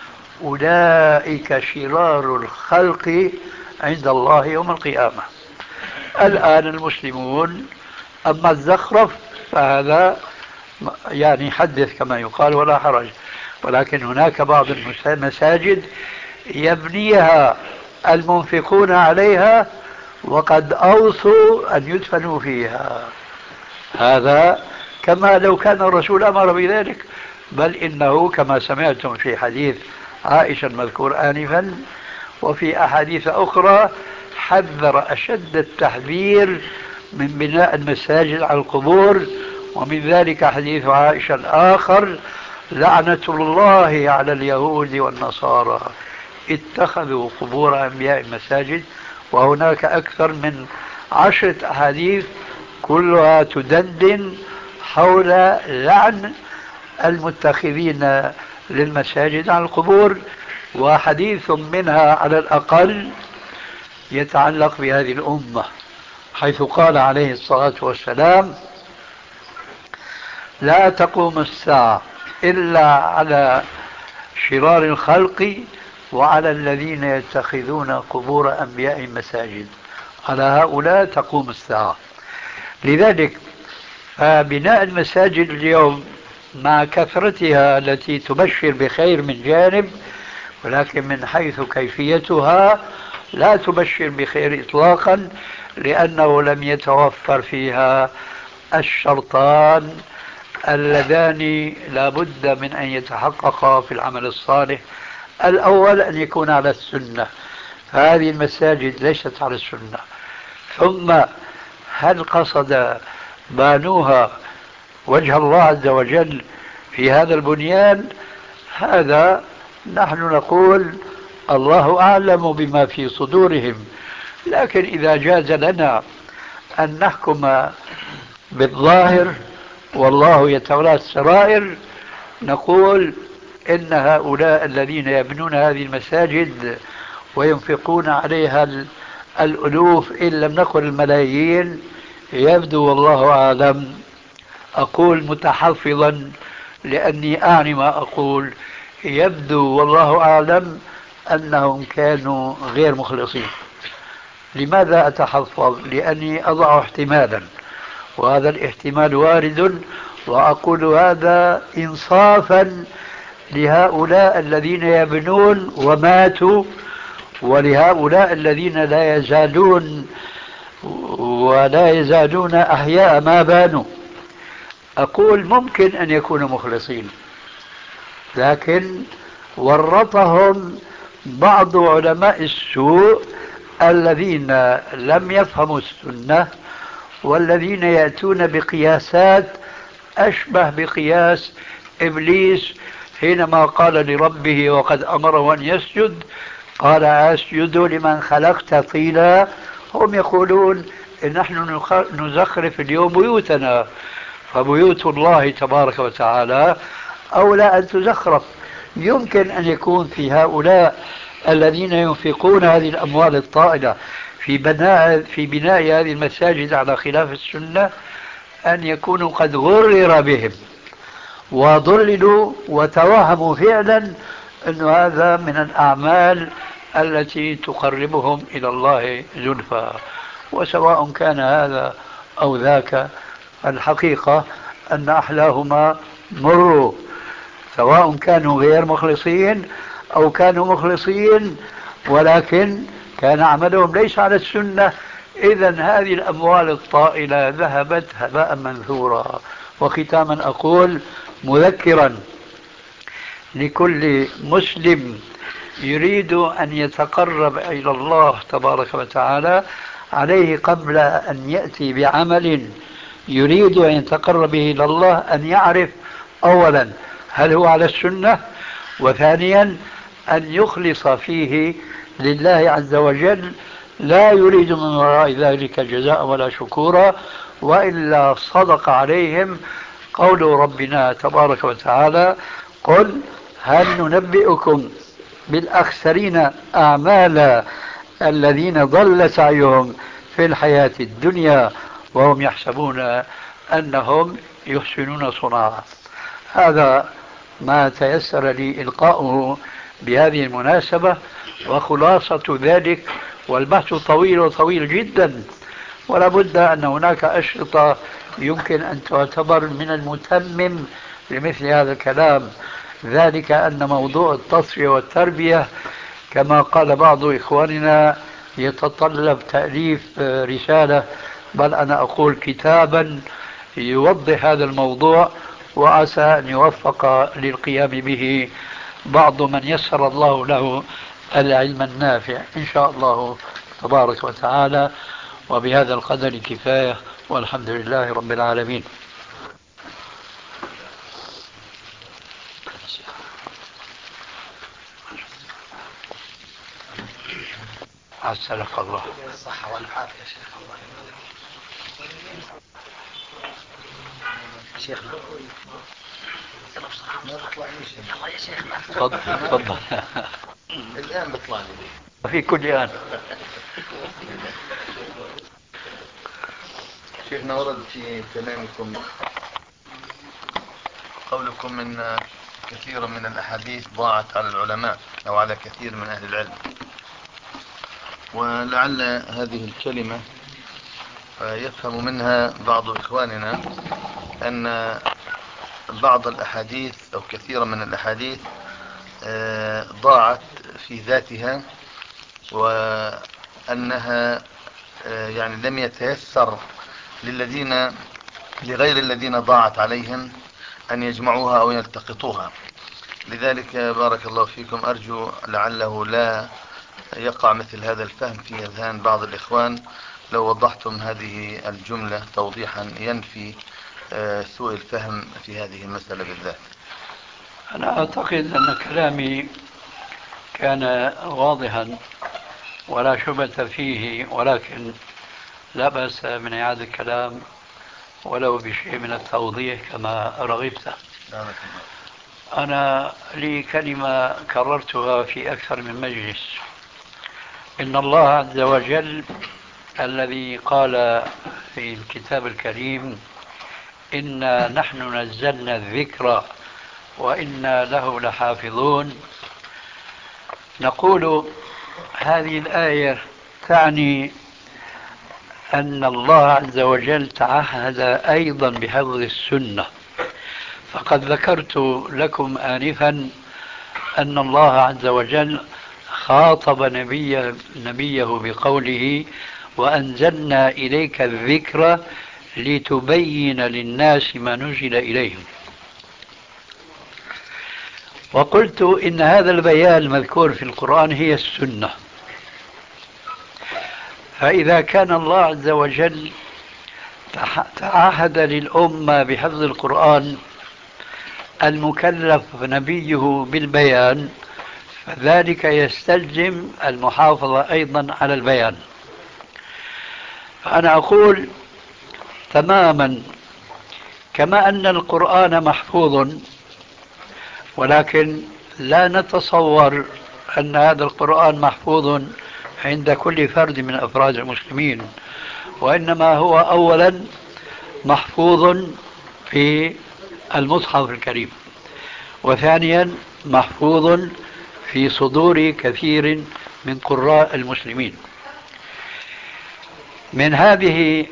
أولئك شرار الخلق عند الله يوم القيامة. الآن المسلمون أما الزخرف فهذا يعني حدث كما يقال ولا حرج، ولكن هناك بعض المساجد يبنيها المنفقون عليها وقد أوصوا أن يدفنوا فيها، هذا كما لو كان الرسول أمر بذلك، بل إنه كما سمعتم في حديث عائشة المذكور آنفا وفي أحاديث أخرى حذر أشد التحذير من بناء المساجد على القبور، ومن ذلك حديث عائشة الآخر: لعنة الله على اليهود والنصارى اتخذوا قبور أنبياء مساجد. وهناك أكثر من 10 أحاديث كلها تدندن حول لعن المتخذين للمساجد على القبور، وحديث منها على الأقل يتعلق بهذه الأمة، حيث قال عليه الصلاة والسلام: لا تقوم الساعة إلا على شرار الخلق وعلى الذين يتخذون قبور أنبياء مساجد، على هؤلاء تقوم الساعة. لذلك بناء المساجد اليوم مع كثرتها التي تبشر بخير من جانب، ولكن من حيث كيفيتها لا تبشر بخير إطلاقا، لأنه لم يتوفر فيها الشرطان اللذان لا بد من أن يتحققا في العمل الصالح. الأول أن يكون على السنة، فهذه المساجد ليست على السنة. ثم هل قصد بانوها وجه الله عز وجل في هذا البنيان؟ هذا نحن نقول الله أعلم بما في صدورهم، لكن إذا جاز لنا أن نحكم بالظاهر والله يتولى السرائر، نقول إن هؤلاء الذين يبنون هذه المساجد وينفقون عليها الألوف إن لم نقل الملايين، يبدو والله أعلم، أقول متحفظا لأني أعني ما أقول، يبدو والله أعلم أنهم كانوا غير مخلصين. لماذا أتحفظ؟ لأني أضع احتمالا، وهذا الاحتمال وارد، وأقول هذا إنصافا لهؤلاء الذين يبنون وماتوا، ولهؤلاء الذين لا يزالون أحياء ما بانوا. أقول ممكن أن يكونوا مخلصين، لكن ورطهم بعض علماء السوء الذين لم يفهموا السنة، والذين يأتون بقياسات أشبه بقياس إبليس حينما قال لربه وقد أمره أن يسجد قال: أسجد لمن خلقت طينا. هم يقولون إن نحن نزخرف اليوم بيوتنا، فبيوت الله تبارك وتعالى أولى أن تزخرف. يمكن أن يكون في هؤلاء الذين ينفقون هذه الأموال الطائلة في بناء هذه المساجد على خلاف السنة أن يكونوا قد غرر بهم وضللوا وتوهموا فعلا أن هذا من الأعمال التي تقربهم إلى الله زلفى. وسواء كان هذا أو ذاك، الحقيقة أن أحلاهما مروا. سواء كانوا غير مخلصين أو كانوا مخلصين ولكن كان عملهم ليس على السنة. إذا هذه الأموال الطائلة ذهبت هباء منثورا. وختاما أقول مذكرا لكل مسلم يريد أن يتقرب إلى الله تبارك وتعالى، عليه قبل أن يأتي بعمل يريد أن يتقرب به إلى الله أن يعرف أولا هل هو على السنة، وثانيا أن يخلص فيه لله عز وجل، لا يريد من وراء ذلك جزاء ولا شكورا، وإلا صدق عليهم قول ربنا تبارك وتعالى: قل هل ننبئكم بالأخسرين أعمالا الذين ضل سعيهم في الحياة الدنيا وهم يحسبون أنهم يحسنون صنعا. هذا ما تيسر لي إلقاؤه بهذه المناسبة، وخلاصة ذلك، والبحث طويل وطويل جدا، ولا بد أن هناك أشرطة يمكن أن تعتبر من المتمم لمثل هذا الكلام، ذلك أن موضوع التصفية والتربية كما قال بعض إخواننا يتطلب تأليف رسالة، بل أنا أقول كتابا يوضح هذا الموضوع، وعسى أن يوفق للقيام به بعض من يسر الله له العلم النافع إن شاء الله تبارك وتعالى. وبهذا القدر كفاية، والحمد لله رب العالمين. عسلك الله. الصحة والعافية يا شيخ. الله شيخنا ما بطلعنيش الله يا شيخنا. تفضل. الآن بطلع لي في كل آن. شيخنا، ورد في كلامكم قولكم ان كثيرا من الاحاديث ضاعت على العلماء او على كثير من اهل العلم، ولعل هذه الكلمة يفهم منها بعض اخواننا ان بعض الاحاديث او كثيرا من الاحاديث ضاعت في ذاتها، وانها يعني لم يتيسر لغير الذين ضاعت عليهم أن يجمعوها أو يلتقطوها. لذلك بارك الله فيكم أرجو لعله لا يقع مثل هذا الفهم في أذهان بعض الإخوان، لو وضحتم هذه الجملة توضيحا ينفي سوء الفهم في هذه المسألة بالذات. أنا أعتقد أن كلامي كان واضحا ولا شبهة فيه، ولكن لا بأس من إعادة الكلام ولو بشيء من التوضيح كما رغبت. أنا لي كلمة كررتها في أكثر من مجلس: إن الله عز وجل الذي قال في الكتاب الكريم: إنا نحن نزلنا الذكر وإنا له لحافظون، نقول هذه الآية تعني أن الله عز وجل تعهد أيضا بحفظ السنة. فقد ذكرت لكم آنفا أن الله عز وجل خاطب نبيه بقوله: وأنزلنا إليك الذكر لتبين للناس ما نزل إليهم. وقلت إن هذا البيان المذكور في القرآن هي السنة. فإذا كان الله عز وجل تعهد للأمة بحفظ القرآن المكلف نبيه بالبيان، فذلك يستلزم المحافظة أيضا على البيان. فأنا أقول تماما كما أن القرآن محفوظ، ولكن لا نتصور أن هذا القرآن محفوظ عند كل فرد من أفراد المسلمين، وإنما هو أولا محفوظ في المصحف الكريم، وثانيا محفوظ في صدور كثير من قراء المسلمين. من هذه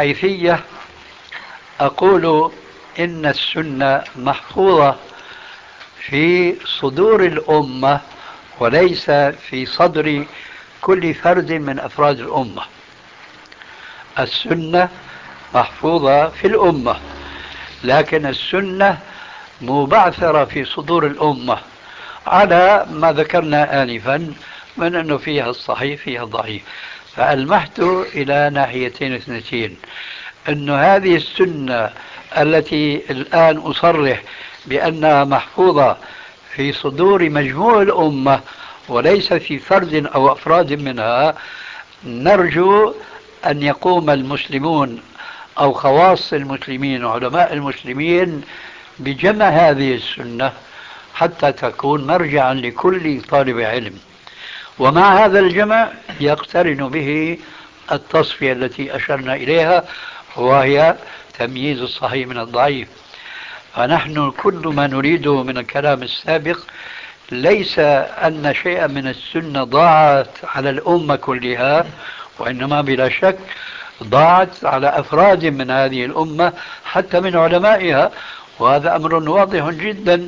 الحيثية أقول إن السنة محفوظة في صدور الأمة وليس في صدر كل فرد من أفراد الأمة. السنة محفوظة في الأمة، لكن السنة مبعثرة في صدور الأمة على ما ذكرنا آنفا من أنه فيها الصحيح فيها الضعيف. فألمحت إلى ناحيتين اثنتين، أن هذه السنة التي الآن أصرح بأنها محفوظة في صدور مجموع الأمة وليس في فرد أو أفراد منها، نرجو أن يقوم المسلمون أو خواص المسلمين وعلماء المسلمين بجمع هذه السنة حتى تكون مرجعا لكل طالب علم. ومع هذا الجمع يقترن به التصفية التي أشرنا إليها، وهي تمييز الصحيح من الضعيف. فنحن كل ما نريده من الكلام السابق ليس أن شيئا من السنة ضاعت على الأمة كلها، وإنما بلا شك ضاعت على أفراد من هذه الأمة حتى من علمائها، وهذا أمر واضح جدا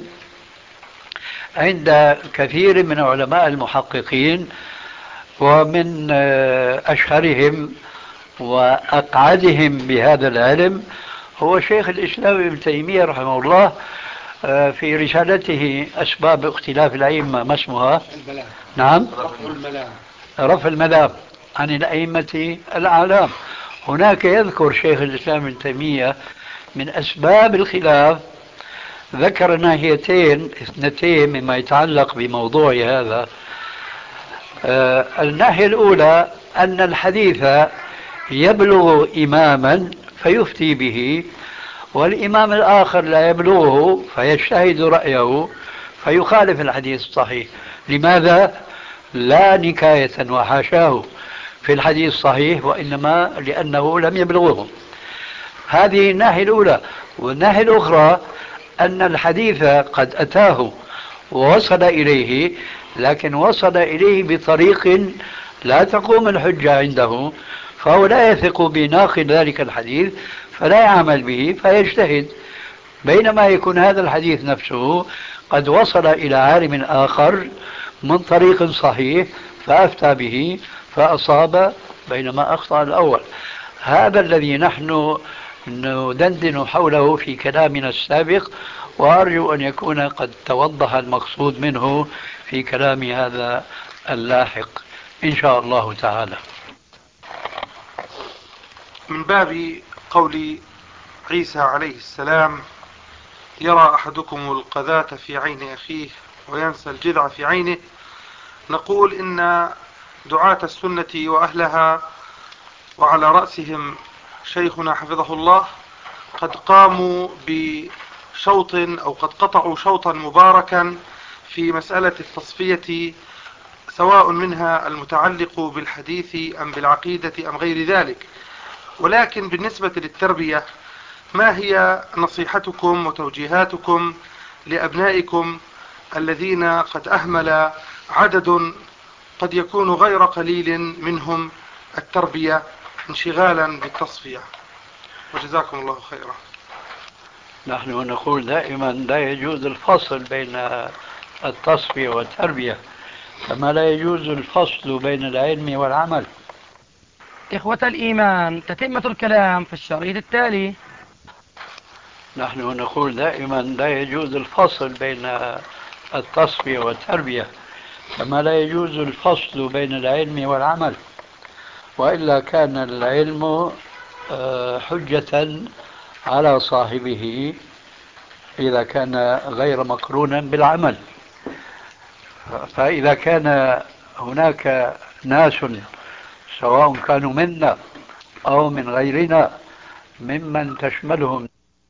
عند كثير من علماء المحققين. ومن أشهرهم وأقعدهم بهذا العلم هو شيخ الإسلام ابن تيمية رحمه الله، في رسالته أسباب اختلاف الأئمة، ما اسمها؟ الملام. نعم، رفع الملام. رفع الملام عن الأئمة الأعلام. هناك يذكر شيخ الإسلام ابن تيمية من أسباب الخلاف، ذكر ناحيتين اثنتين مما يتعلق بموضوع هذا. الناحية الأولى أن الحديث يبلغ إماما فيفتي به، والإمام الآخر لا يبلغه فيجتهد رأيه فيخالف الحديث الصحيح. لماذا؟ لا نكاية وحاشاه في الحديث الصحيح، وإنما لأنه لم يبلغه. هذه الناحية الأولى. والناحية الأخرى أن الحديث قد أتاه ووصل إليه، لكن وصل إليه بطريق لا تقوم الحجة عنده، فهو لا يثق بناقل ذلك الحديث فلا يعمل به فيجتهد، بينما يكون هذا الحديث نفسه قد وصل إلى عالم آخر من طريق صحيح فأفتى به فأصاب بينما أخطأ الأول. هذا الذي نحن ندندن حوله في كلامنا السابق، وأرجو أن يكون قد توضح المقصود منه في كلام هذا اللاحق إن شاء الله تعالى. من باب قول عيسى عليه السلام: يرى أحدكم القذاة في عين أخيه وينسى الجذع في عينه، نقول إن دعاة السنة وأهلها وعلى رأسهم شيخنا حفظه الله قد قاموا بشوط أو قد قطعوا شوطا مباركا في مسألة التصفية، سواء منها المتعلق بالحديث أم بالعقيدة أم غير ذلك. ولكن بالنسبة للتربية، ما هي نصيحتكم وتوجيهاتكم لأبنائكم الذين قد أهمل عدد قد يكون غير قليل منهم التربية انشغالا بالتصفية؟ وجزاكم الله خيرا. نحن نقول دائما لا يجوز الفصل بين التصفية والتربية، كما لا يجوز الفصل بين العلم والعمل. إخوة الإيمان، تتمة الكلام في الشريط التالي. نحن نقول دائما لا يجوز الفصل بين التصفية والتربية، كما لا يجوز الفصل بين العلم والعمل، وإلا كان العلم حجة على صاحبه إذا كان غير مقرونا بالعمل. فإذا كان هناك ناس سواء كانوا منا أو من غيرنا ممن تشملهم